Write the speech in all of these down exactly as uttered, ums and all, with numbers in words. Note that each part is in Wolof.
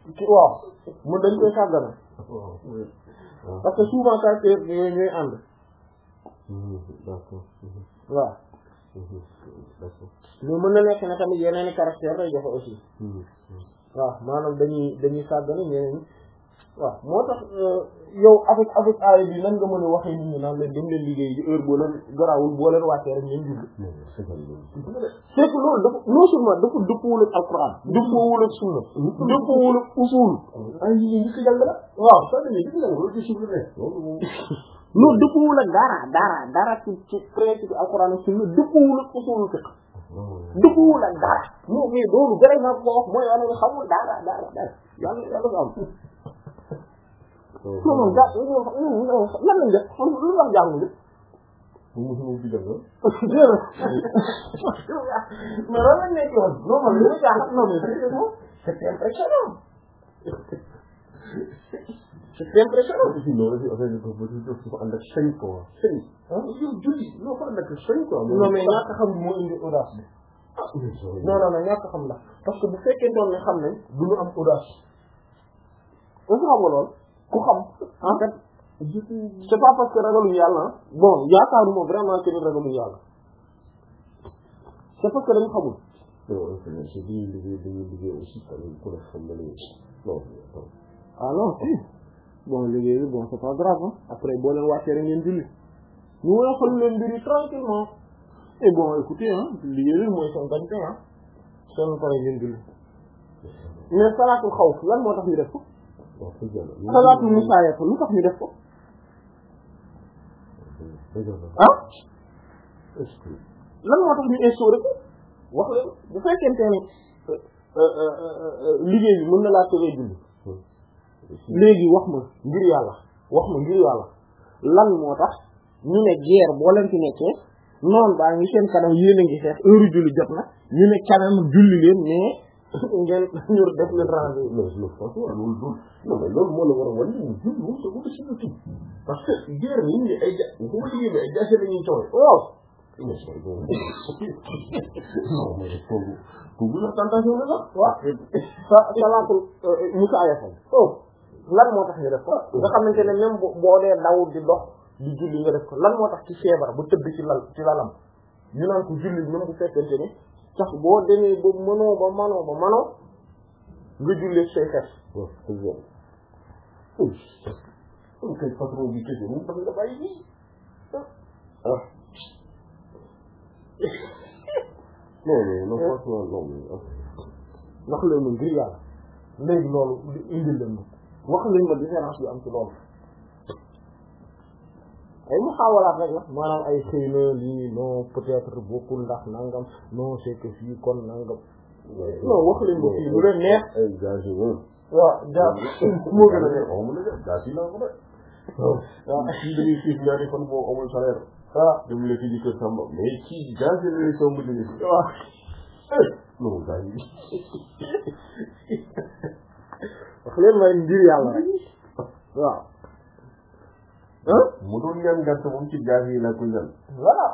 ci waaw mu dañ koy sàggana parce que souvent caractère yooyu ñooy ànd d'accord waaw d'accord mais mën na nekk ne tamit yeneen i caractère lay joxe aussi waaw maanaam dañuy dañuy sàggana ñeneen waaw moo tax yow avec avec aaya bi nan nga mën a waxee nit ñi naan leen dem leen liggéey ji heure boo leen garawul boo leen wàccee rek ngeen julli c'est que loolu dafa non seulement dafa dëppoowul ak alquran dëppoowul ak sunna dëppoowul ak usul ay yi ngi ci jàng la waaw ça dañuy ci jàng loolu ci suuf la nekk loolu moom loolu dëppoowul ak dara dara dara ci ci principe alquran ak sunna dëppoowul ak usul fiqh dëppoowul ak dara non mais loolu vraiment ko wax mooy wane nga xamul dara dara dara yàlla yàlla nga am non non gaa lan lañ def xam lu wax jàng bi mu mu bi jàng mais loolu lañ nekk yoon non man li ma jaaxal non mais c'est impressionnant c'est impressionnant aussi loolu ci affaire bi ko bëgg def ko ànd ak sëñ quoi sëñ yow julli loo fa ànd ak sëñ quoi non mais ñàkk xam moo indi audace bi non non non ñàkk xam la parce que bu fekkee doon ne xam nañ du ñu am audace dafa xam nga lool ku xam en fait c'est pas parce que ragaluñu yàlla bon yaakaaruma vraiment que ni ragaluñu yàlla c'est parce que dañu xamul non c'est dañuy liggéey dañuy liggéey aussi tamit ku ne xam na ne non ah non si bon liggéey bi bon c'est pas grave hein après boo leen wàccee rek ngeen julli ñu woyofal leen mbir yi tranquillement et bon écoutez hein liggéey bi mooy seen gañte ah seen pare ngeen julli mais salaatul xawf lan moo tax ñu def ko salaatul musaayaf lu tax ñu def ko ah lan moo tax ñu instauré ko wax leen bu fekkente ne liggéey bi mën na laa tëree julli léegi wax ma ngir yàlla wax ma ngir yàlla lan moo tax ñu ne guerre boo leen ci nekkee noonu baa ngi seen kanam yéen a ngi xeex heure julli jot na ñu ne kanam julli leen mais ngeen ñu def leen rangé loolu franchement loolu loolu non mais loolu moo la war a wan ni julli moom c'est ko ci tout parce que guerre nit ñi ay ja ko ma liggéey bi ay jaase la ñuy coow waaw non mais foofu foofu la tentation la sax waaw sa salaatul musaayafam oh lan moo tax ñu def ko nga xamante ne même boo dee daw di dox di julli nga def ko lan moo tax ci feebar bu tëdd ci lal ci lalam ñu naan ko julli même bu fekkente ni sax boo demee ba mënoo ba manoo ba manoo nga jullee say xef waaw c'est vrai oh kay patron bi kese mu bëgg nga bàyyi nii ah non non non franchement non wax leen ma ngir yàlla léegi loolu indil leen ma wax leen ma différence bi am ci loolu ay muxaawalaat rek la maanaam ay xëy na lii non peut-être bokkul ndax nangam non c'est que fii kon nangam non wax leen ma fii lu leen neex ay gaz yi moom waaw ja moo gën a neex xaw ma la gaz yi laa ko de waaw kii dañuy xiif ñaari fan boo amul salaire waaw dem la ci kër Samba mais kii gaz yi lay somb di waaw non gaz yi wax leen ma ngir yàlla rek waaw mu doon ñaan gàtt moom ci gaz yi la ko ñaan voilà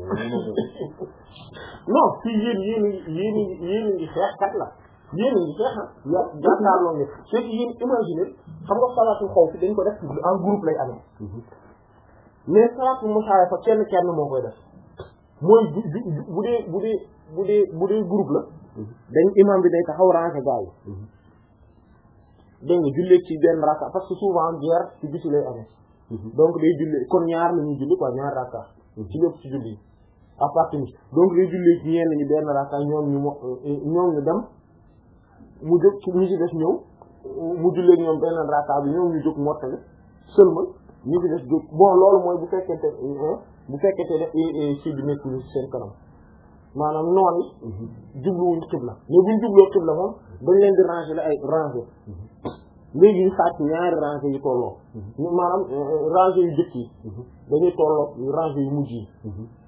non fii yéen yéen yéen yéen ngi xeex kat la yéen ngi xeex ah yow jàkkaarloo nga c'est que yéen imaginer xam nga salaatul xawf fi dañ ko def en groupe lay amee mais salaatul musaayaf kenn kenn moo koy def mooy bu bu dee bu dee bu dee bu dee groupe la dañ imam bi day taxaw ranger gaa yi dégg nga jullee ci benn raka parce que souvent guerre ci biti lay amee donc day jullee kon ñaar la ñuy julli quoi ñaar raka ci lépp ci julli à partir donc day jullee ci ñenn ñi benn raka ñoom ñu mo ñoom ñu dem mu jóg ci ñi ci des ñëw mu jullee ñoom benn raka bi ñoom ñu jóg mottali seulement ñi ci des jóg bon loolu mooy bu fekkente bu fekkente ne ci bi nekkul ci seen kanam maanaam noonu jubluwuñ xibla mais buñ jubloo xibla moom dañ leen di ranger la ay ranger léegi ñu sàcc ñaari ranger yu tolloo maanaam ranger yu jëkk yi dañuy tolloo ranger yu mujj yi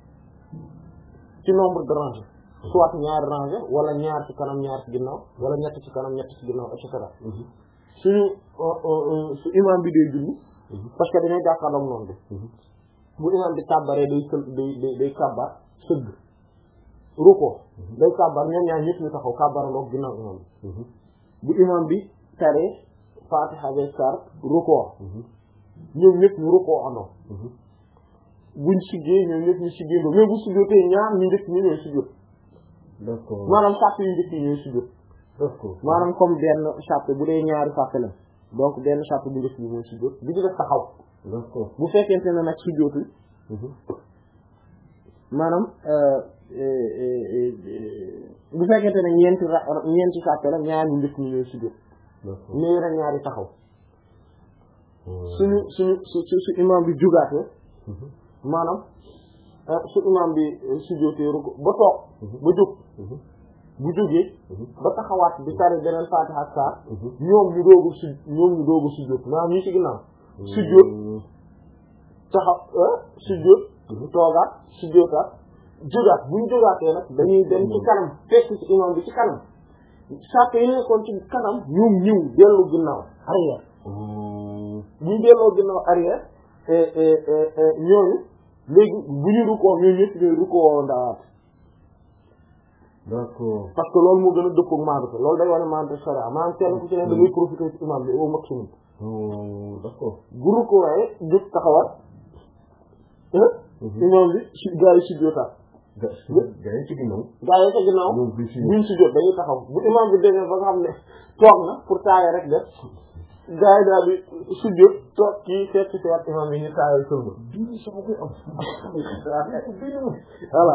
ci nombre de ranger soit ñaari ranger wala ñaar ci kanam ñaar ci ginnaaw wala ñett ci kanam ñett ci ginnaaw et cetera suñu su imam bi day julli parce que dañoo jàkkaarloog noonu bi bu imam bi kàbbaree day sël day day day kàbbar sëgg ruko day kàbbar ñoom ñaar ñëpp ñu taxaw kàbbarandoog ginnaaw imam bi bu imam bi tare Fatiha be sar ruko ñoom ñëpp ñu ruko andoo buñ siggee ñoom ñëpp ñu siggee mais bu sujjóotee ñaar ñu njëkk ñu ñooy sujjóot d'accord maanaam sàpp yu njëkk yi ñooy sujjóot d'accord maanaam comme benn sàpp bu dee ñaari sàpp la donc benn sàpp bu njëkk bi mooy sujjóot bi ci def taxaw d'accord bu fekkente ne nag sujjóotul maanaam bu fekkente ne ñeenti ra ñeenti sàpp la ñaari ñu njëkk ñu ñooy sujjóot mais yeneen ñaari taxaw suñu suñu su su imam bi jugaatee maanaam su imam bi sujjóotee ruku ba toog ba jóg bu jógee ba taxawaat di tari beneen Fatiha ak saar ñoom ñu doogu su ñoom ñu doogu sujjóot maanaam ñi ci ginnaaw sujjóot taxaw sujjóot toogaat sujjóotaat jógaat bu ñu jógaatee nag dañuy dem ci kanam fekk ci imam bi ci kanam sàpp yi nekkoon ci kanam ñoom ñëw dellu ginnaaw arrière bu ñu delloo ginnaaw arrière ñooñu léegi bu ñu rukkoo ñooñu ñëpp ñooy rukkoo ndawaat d'accord parce que loolu moo gën a dëppoo maandu ko loolu day wane maandu sharia maanaam kenn ku ci ne da ngay profiter ci imam bi au maximum d'accord bu rukkoo waaye jóg taxawat imam bi si gaa yi si jotaat gaa yi ci ginnaaw gaa yi ci ginnaaw buñ si jot dañuy taxaw bu imam bi demee ba nga xam ne toog na pour taaye rek def gaa yi daal di sujjóot toog kii fekk ci waat imam bi ñu taayal sëlma bii sama koy am voilà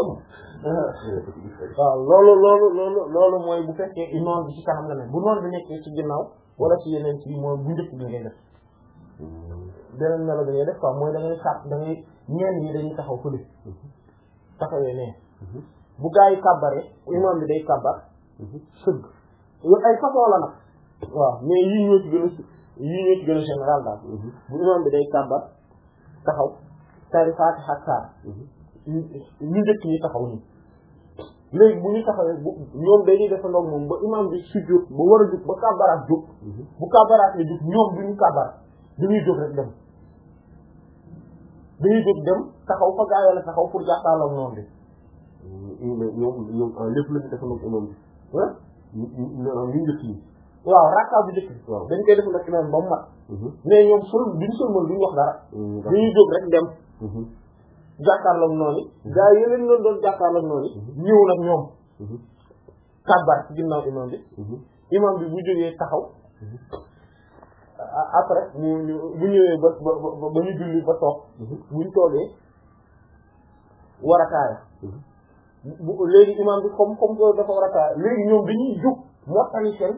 waaw loolu loolu loolu loolu mooy bu fekkee imam bi ci kanam nga ne bu noonu bi nekkee ci ginnaaw wala ci yeneen ci mooy bu njëkk bi ngay def beneen melo bi ngay def quoi mooy da ngay sàpp da ngay ñeen ñi dañuy taxaw fële taxawee nee bu gaa yi kàbbaree imam bi day kàbbar sëgg yooyu ay façon la nag waaw mais yii ñoo ci gën a yii ñoo ci gën a général daal bu imam bi day kàbbar taxaw tari Fatiha ak saar ñu njëkk ñi taxaw nii léegi bu ñu taxawee bu ñoom dañuy def ndoog moom ba imam bi sujjóot ba war a jóg ba kàbbaraat jóg bu kàbbaraat la jóg ñoom duñu kàbbar dañuy jóg rek dem dañuy jóg dem taxaw fa gaa yàlla taxaw pour jàkkaarloo noonu bi ñoom ñoom lépp la ñu def ndoog imam bi ñu njëkk yi waaw rakka bu njëkk dañ koy def nag imam ba mu mat mais ñoom sol duñu sëlmal duñu wax dara dañuy jóg rek dem jàkkaarloog noonu gaa yi leen loon doon jàkkaarloog noonu ñëw nag ñoom kàbbar ci ginnaaw imam bi imam bi bu jógee taxaw après ñu ñu bu ñëwee ba ba ba ñu julli ba toog buñ toogee war a taaya bu léegi imam bi comme comme que dafa war a taaya léegi ñoom dañuy jóg mottali seen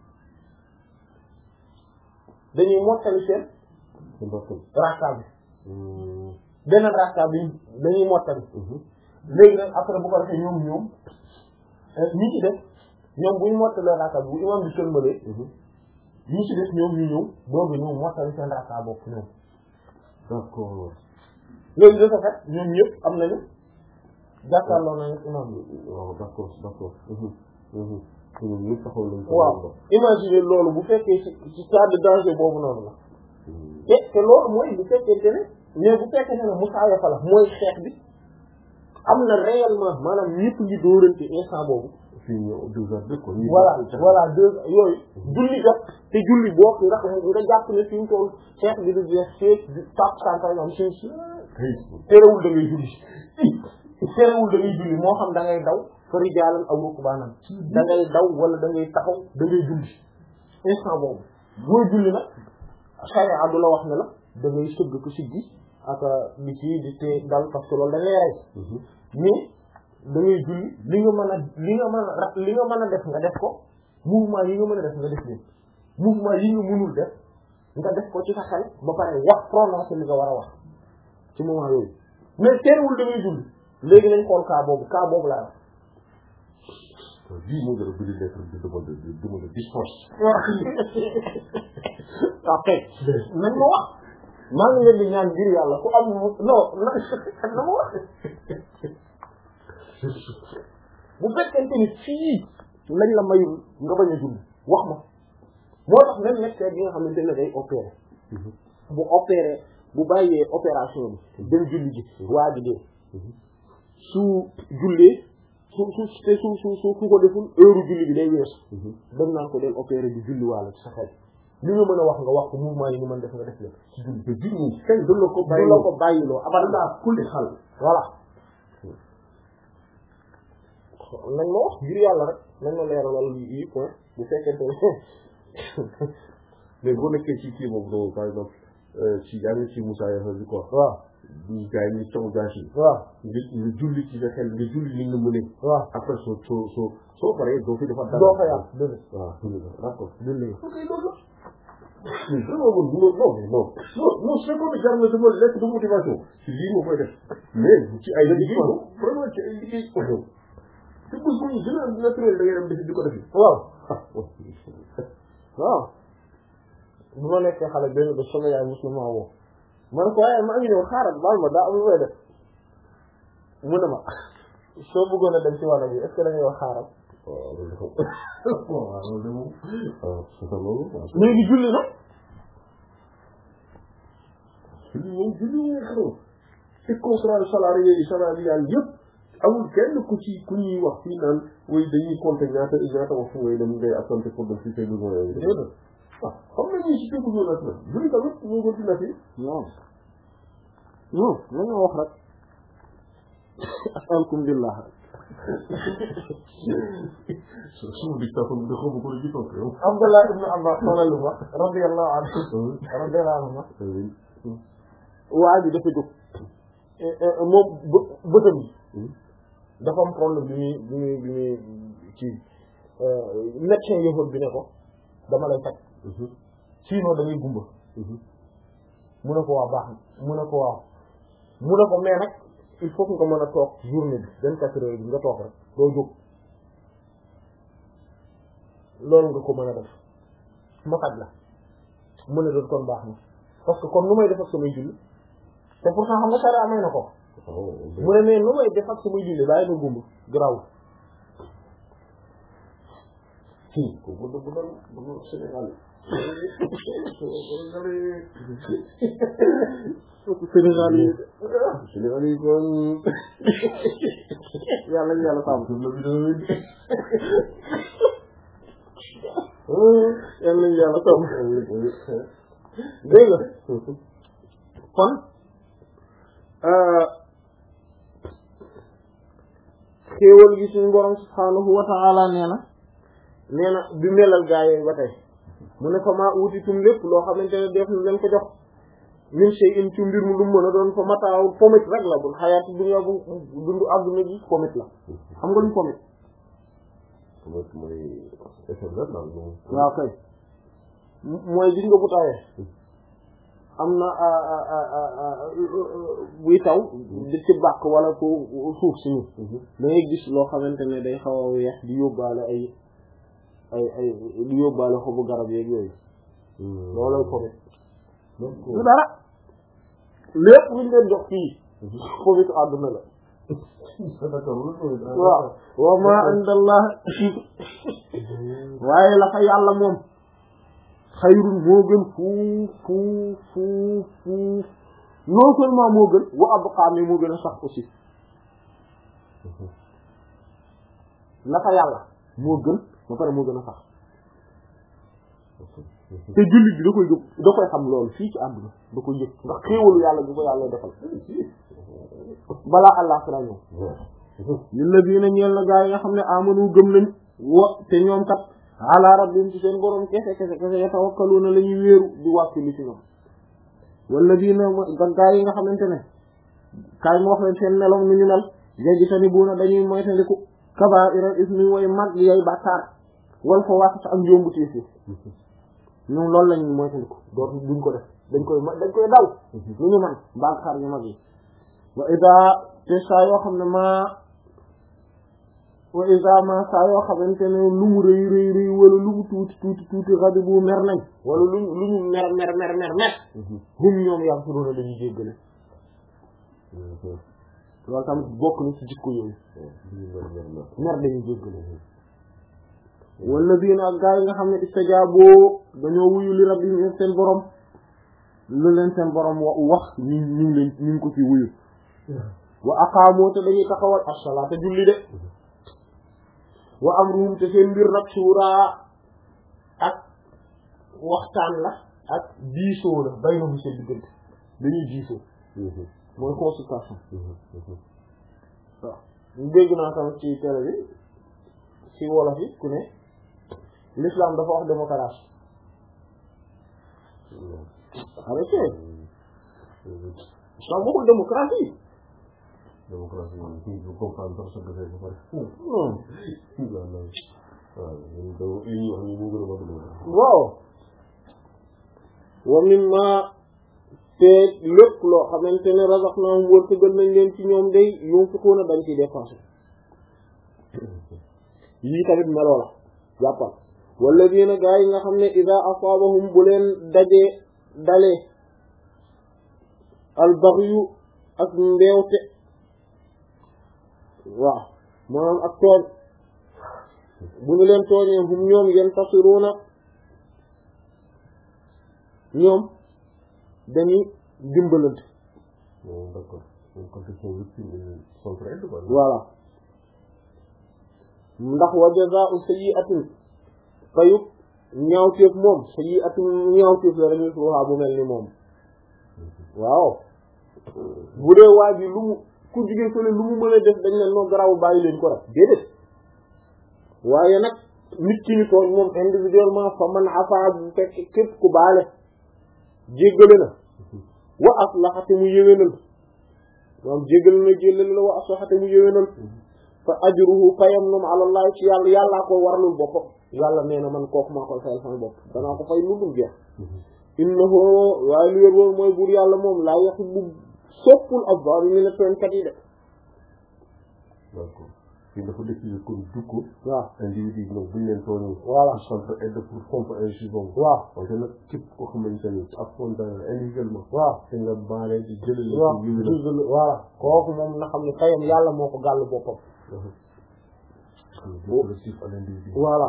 dañuy mottali seen rakka bi beneen rakka bi dañuy mottali léegi nag après bu ko defee ñoom ñoom ñi ci def ñoom buñ mottalee rakka bi bu imam bi sëlmalee ñi ci def ñoom ñu ñëw boobu ñëw mottali seen rakka bopp ñoom d'accord léegi de ce fait ñoom ñëpp am nañu jàkkaarloo nañu imam bi waaw d'accord d'accord ñoom ñëpp taxaw nañ waaw imaginer loolu bu fekkee ci ci cas de danger boobu noonu la te te loolu mooy bu fekkente ne mais bu fekkente ne musaayafa la mooy xeex bi am na réellement maanaam ñëpp ngi dóorante instant boobu fii ñëw deux heures de quoi voilà voilà deux yooyu julli jot te julli boo nga nga jàpp ne fi mu toll xeex bi du jeex feek di tap santal ñoom suñ si terewul da ngay julli terewul da ngay julli moo xam da ngay daw fa rijaalan aw rukbaanan da ngay daw wala da ngay taxaw da ngay julli instant boobu booy julli nag sharia du la wax ne la da ngay sëgg ko siggi ak li ci di te dal parce que loolu da ngay rey mais da ngay julli li nga mën a li nga mën a li nga mën a def nga def ko mouvement yi nga mën a def nga def leen mouvement yi nga mënul def nga def ko ci sa xel ba pare wax prononcer li nga war a wax ci moment yooyu mais terewul da ngay julli léegi nañ xool cas boobu cas boobu laa wax bii moo gën a bëri lettre de demande de demande de dispense ok nañ ma wax maa ngi leen di ñaan ngir yàlla ku am non na na ma wax bu fekkente ni fii lañ la mayul nga bañ a julli wax ma moo tax même médecin bi nga xamante ne day opérer bu opérer bu bàyyee opération bi dem julli ji waa ji dee su jullee su su te su su su su ko deful heure julli bi day weesu dañ naan ko del opéré bi julli waale ci sa xel li nga mën a wax nga wax ko mouvement yi ñu mën def nga def leen ci julli te julli kenn du la ko bàyyi du la ko bàyyiloo abal laa kulli xal voilà nañ ma wax ngir yàlla rek nañ ma leeralal yi point bu fekkente ne mais boo nekkee ci kii boobu noonu par exemple ci yaa ngi ci Moussa Yafa bi quoi waaw ñu gars yi ñu cong gaas yi waaw nga nga julli ci sa xel nga julli li nga mënee waaw après soo soo soo soo paree doo fi defaat dara doo fa yàq dëgg waaw d'accord dëgg ok loolu mais vraiment non non non non non c'est comme jar na sama lekk de motivation ci lii moo koy def mais ci ay liggéey vraiment ci ay liggéey te bu ñu gën a naturel da ngay dem defi di ko defi waaw waaw bu ma nekkee xale benn ba sama yaay mos na maa woo ma ne ko waaye maa ngi ñëw xaaral baal ma daa am lu may def mu ne ma soo bëggoon a dem ci wàll bi est-ce que da ngay wax xaaral waaw loolu dafa waaw loolu de moom waaw c'est ça loolu léegi julli na julli moom julli moom xamoo ci contrat salarié yi salarial yëpp amul kenn ku ci ku ñuy wax fii naan way dañuy compter ñaata ñaata waxtu ngay dem ngay attente pour dem ci say besoins yooyu déedéet ah xam nga ñii ci tegu ñoo naturel julli tamit ñoo ko ci naturel non non la nga wax rek asalaamaaleykum billah suñu dictateur bi xamu ko ci toog yow Abdullah ibn Abbas xoolal lu wax radiyallahu anhu radiyallahu anhu waa ji dafa jóg moom bëtam dafa am problème bi muy bi muy bi muy ci médecin yëfat bi ne ko dama lay faj sinon da ngay gumba mu ne ko waa baax na mu ne ko waaw mu ne ko mais nag il faut que nga mën a toog journée bi vingt-quatre heures bi nga toog rek doo jóg loolu nga ko mën a def ma faj la mu ne doon kon baax na parce que comme nu may def ak samay julli te pourtant xam nga sara amee na ko mu ne mais nu may def ak samay julli bàyyi na gumba garaawul kii ko bu bu doon bu doon Sénégal Sénégal yi Sénégal yi kon yàlla ñu yàlla sàmm yàlla ñu yàlla sàmm dégg nga kon xéewal gi suñu borom subhaanahu wa ta'ala nee na nee na bi melal gaa yooyu ba tey mu ne fa maa utitum lépp loo xamante ne def na leen ko jox min shay'in ci mbir mu lu mën a doon fa mataaw pomit rek la bul xayaatu dunya bu dundu àdduna gi pomit la xam nga luñ pomit pomit mooy effet la waaw kay mooy gis nga bu tawee am na buy taw di ci bàq wala ko suuf si ñu da ngay gis loo xamante ne day xaw a weex di yóbbaale ay ay ay di yóbbaale xobu garab yeeg yooyu loolooy pomit du dara lépp luñ leen jox fii pomitu àdduna la waaw wa ma indallah waaye la fa yàlla moom xayrun moo gën fuuf fuuf fuuf fuuf non seulement moo gën wa abqa mais moo gën a sax aussi la fa yàlla moo gën ba pare moo gën a sax te jullit bi da koy jóg da koy xam loolu fii ci àdduna da koy yëg ndax xéewalu yàlla bi ko yàlla defal balaa allah sala ñëw ñun la bii na ñeel na gaa yi nga xam ne amanu gëm nañ wa te ñoom kat ala rabbihim ci seen borom kese kese kese yatawakkaluna la ñuy wéeru di wàkkilu ci ñoom wala bii na gaa yi nga xamante ne kaay ma wax leen seen meloom ni ñu mel yajtanibuuna dañuy moytandiku kabaa'ira ismi way mag yay bàkkaar wal fawaahisha ak njombu tiis yi ñoom loolu lañ moytandiku doot duñ ko def dañ koy dañ koy daw lu ñu man bàkkaar yu mag yi wa ida te saa yoo xam ne ma wa ida ma saa yoo xamante ne lu mu rëy rëy rëy wala lu mu tuuti tuuti tuuti rajo bu mer nañ wala lu lu ñu mer mer mer mer mer hum ñoom yam su doona dañuy jéggale loolu tamit bokk na ci jikko yooyu mer dañuy jéggale wala bii na ak gaa yi nga xam ne istajaaboo dañoo wuyu li rabbihim seen borom lu leen seen borom wax ñu ñu ngi leen ñu ngi ko ci wuyu wa aqaamoo te dañuy taxawal as-salaata julli de wa amruhum te seen mbir nag suuraa ak waxtaan la ak diisoo la bay na mu seen diggante dañuy diisoo mooy consultation waaw dégg naa tamit ci télé bi ci wolof yi ku ne l'islam dafa wax démocratie arrêtez islam waxul démocratie démocratie moom fii bu comprendre sax sa gëfee ba pare waaw wa mimma te lépp loo xamante ne razaqnaahum wërsëgal nañ leen ci ñoom day yunfiquuna dañ ciy dépensé yii tamit meloo la jàppal walladina gaa yi nga xam ne ida asaabahum bu leen dajee dalee albaghyu ak mbeewte waaw maanaam ak tooñ bu ñu leen tooñee hum ñoom yantasiruuna ñoom dañuy dimbalante d'accord voilà ndax wa jazaa'u sayyi'atin fayub ñaawteef moom sayyi'atin ñaawteef la dañuy suuxaa bu mel ni moom waaw bu dee waa ji lu mu ku jigéen fële lu mu mën a def dañ ne noo garaw bàyyi leen ko rek déedéet waaye nag nit ki ñu tooñ moom individuellement fa man afa bu fekk képp ku baale jéggale na wa aslaha te mu yéwénal moom jéggale na jéllale la wa aslaha te mu yéwénal fa ajruhu fayam noom àlallah ci yàlla yàllaa ko waralul boppam yàlla nee na man kooku maa koy fayal sama bopp danaa ko fay lu dul jeex innahu waaye lu wér wóor mooy buur yàlla moom laa yuhibbu soppul az-zaalimiin tooñkat yi de d'accord fii dafa décidé comme dugg waaw individu ñoom buñ leen tooñu voilà centre aide pour pompe insuffisance waaw parce que nag képp koo xamante ni ak fontan individuellement waaw te nga baale di jëlale waaw voilà kooku moom na xam ne fayam yàlla moo ko gàll boppam voilà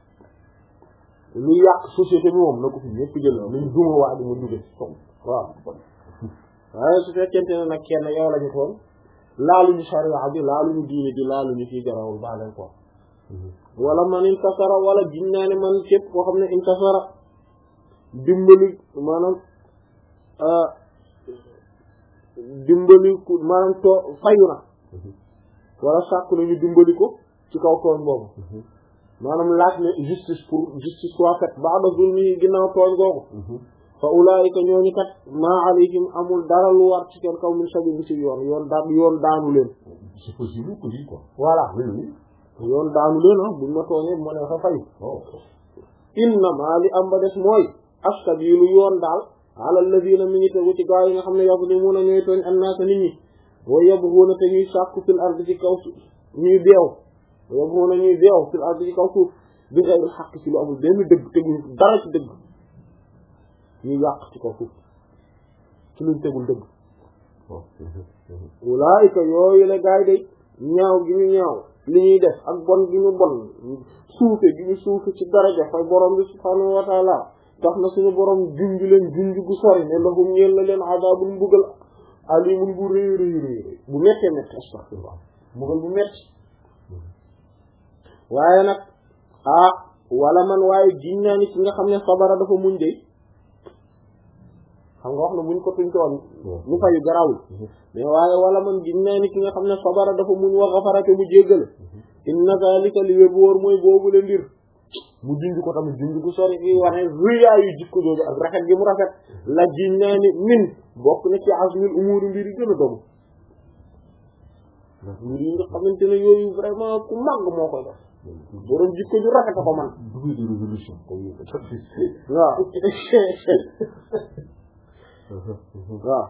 lu yàq société bi moom na ko fi ñëpp jël nañ duma waa di mu jóge waaw waaye su fekkente ne nag kenn yow lañu toon laaluñu sharia bi laaluñu diine bi laaluñu fii garawul baaleen ko wala man intasara wala gin naa ne man képp koo xam ne intasara dimbali maanaam dimbali ku maanaam too fayu na wala sàkku nañu dimbali ko ci kaw tooñ boobu maanaam laaj ne justice pour justice soit faite ba'da zulmi ginnaaw tooñ googu fa ulaa'ika ñooñu kat maa alayhim amul dara lu war ci seen kaw min sabiil ci yoon yoon daan yoon daanu leen c'est possible que lii quoi voilà yoon daanu leen ah buñ ma tooñee ma ne fa fay innamaa li am ba des mooy as-sabiilu yoon daal ala alladhiina mi ngi tegu ci gaa yi nga xam ne yazlimuuna ñooy tooñ annaasa nit ñi wa yabghuuna te ñuy sàkku fil ardi ci kaw suuf ñuy beew wa yabghuuna ñuy beew fil ardi ci kaw suuf bi ghayri haqq ci lu amul benn dëgg teguñu dara ci dëgg ñu yàq ci kaw suuf ci luñ tegul dëgg ulaayika yooyu la gaay day ñaaw gi ñu ñaaw li ñuy def ak bon gi ñu bon suufe gi ñu suufe ci daraja fay borom bi subhaanahu wa taala tax na suñu borom junj leen junj gu sori ne lahum ñeel na leen adaabun mbugal alimun bu rëy rëy rëy bu mettee métti astaghfirullah mbugal bu metti waaye nag ah wala man waaye giñ naa ni ci nga xam ne sabara dafa muñ de xam nga wax na muñ ko tuñ toon ñu fayu garawul mais waaye wala man giñ naa ni ki nga xam ne sabara dafa muñ wa ghafara te mu jéggale inna zalika li wér wóor mooy boobu le mbir mu junj ko tamit junj ko sori gi wane rëyaayu jikko jooju ak rafet gi mu rafet la giñ naa ni min bokk na ci azmil umuri mbir yi gën a dogu mbir yi nga xamante ne yooyu vraiment ku màgg moo koy def borom jikko ju rafet a ko man dugub de révolution comme ni ko waaw waaw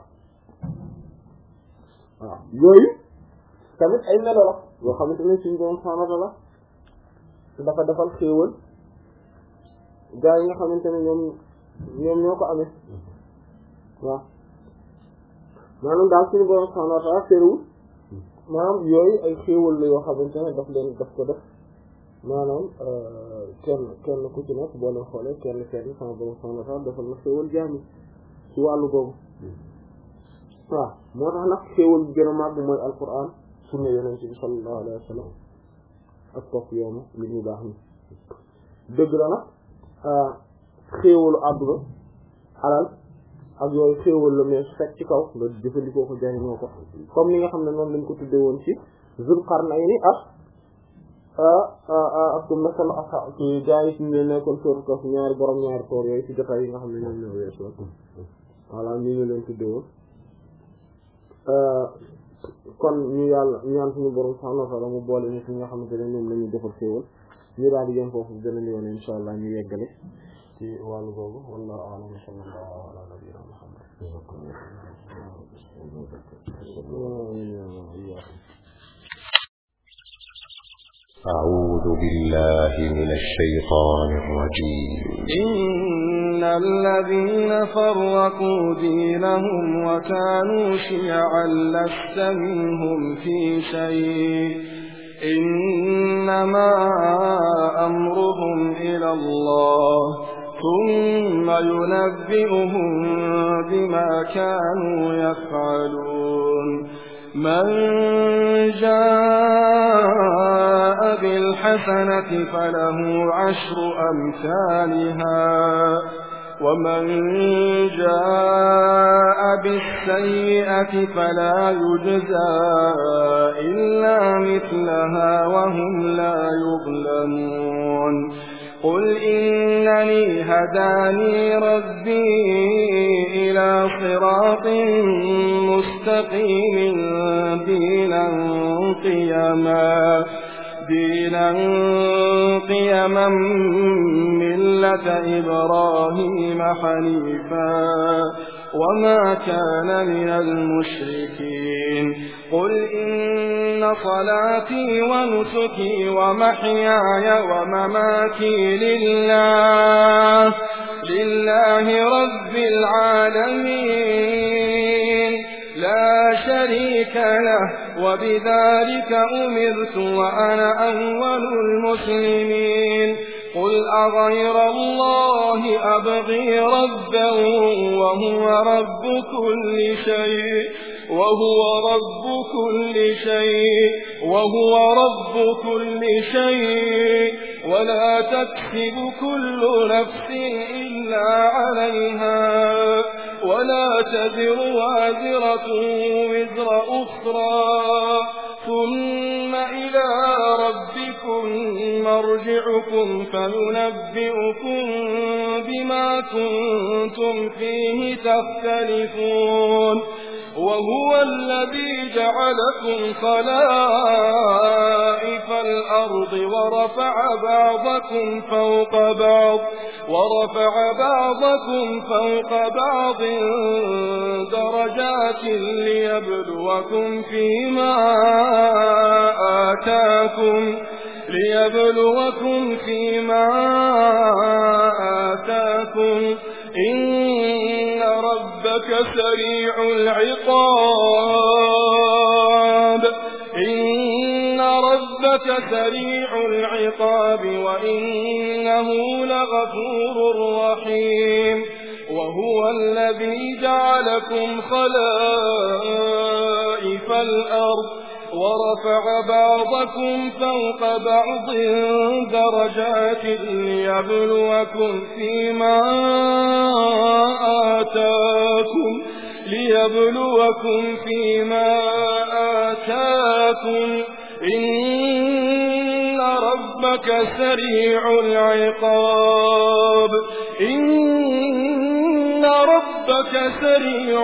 waaw yooyu tamit ay melo la yoo xamante ne suñu doon xamata la dafa defal xéewal gaa yi nga xamante ne ñoom ñoom ñoo ko amee waaw maanaam daal suñu borom subhanahu wa ta'ala terewul maanaam yooyu ay xéewal la yoo xamante ne daf leen daf ko def maanaam kenn kenn ku ci nekk boo leen xoolee kenn kenn sama borom subhanahu wa ta'ala defal na xéewal jaami ci wàllu boobu waaw moo tax nag xéewal bi gën a màgg mooy alquran sunna yonent bi sallallahu alayhi wa sallam ak topp yoonu nit ñu baax ni dëgg la nag xéewalu àdduna alal ak yooyu xéewal la mais fekk ci kaw nga jëfandikoo ko jariñoo ko comme ni nga xam ne noonu lañ ko tuddee woon ci Zul Qarnayni ak ak masal ak ci gaa yi ñu nekkoon sóoru Kahf ñaari borom ñaari toor yooyu ci jotaay yi nga xam ne ñoom ñoo weesu voilà ñu ñu leen tuddee woon kon ñu yàlla ñaan suñu borom subhanahu wa ta'ala mu boole ñu fi nga xamante ne ñoom la ñu defal xéewal ñu daal di yem foofu beneen yoon insha Allah ñu yeggale ci wàllu googu wallahu a'lam sallallahu ala nabiyyina Muhammad أعوذ بالله من الشيطان الرجيم إن الذين فرقوا دينهم وكانوا شيعا لست منهم في شيء إنما أمرهم إلى الله ثم ينبئهم بما كانوا يفعلون من جاء بالحسنة فله عشر أمثالها ومن جاء بالسيئة فلا يجزى إلا مثلها وهم لا يظلمون قل إنني هداني ربي إلى صراط مستقيم دينا قيما دينا قيما ملة إبراهيم حنيفا وما كان من المشركين قل إن صلاتي ونسكي ومحياي ومماتي لله لله رب العالمين لا شريك له وبذلك أمرت وأنا أول المسلمين قل أغير الله أبغي ربا وهو رب كل شيء وهو رب كل شيء وهو رب كل شيء ولا تكسب كل نفس إلا عليها ولا تزر وازرة وزر أخرى ثم إلى ربكم مرجعكم فينبئكم بما كنتم فيه تختلفون وهو الذي جعلكم خلائف الأرض ورفع بعضكم فوق بعض ورفع بعضكم فوق بعض درجات ليبلوكم فيما آتاكم ليبلوكم فيما آتاكم إن ربك سريع العقاب إن ربك سريع العقاب وإنه لغفور رحيم وهو الذي جعلكم خلائف الأرض ورفع بعضكم فوق بعض درجات ليبلوكم فيما آتاكم ليبلوكم فيما آتاكم إن ربك سريع العقاب إن ربك سريع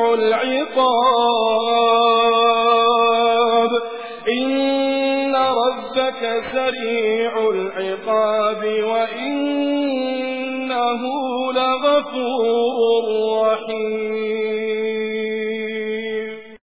العقاب إن ربك سريع العقاب وإنه لغفور رحيم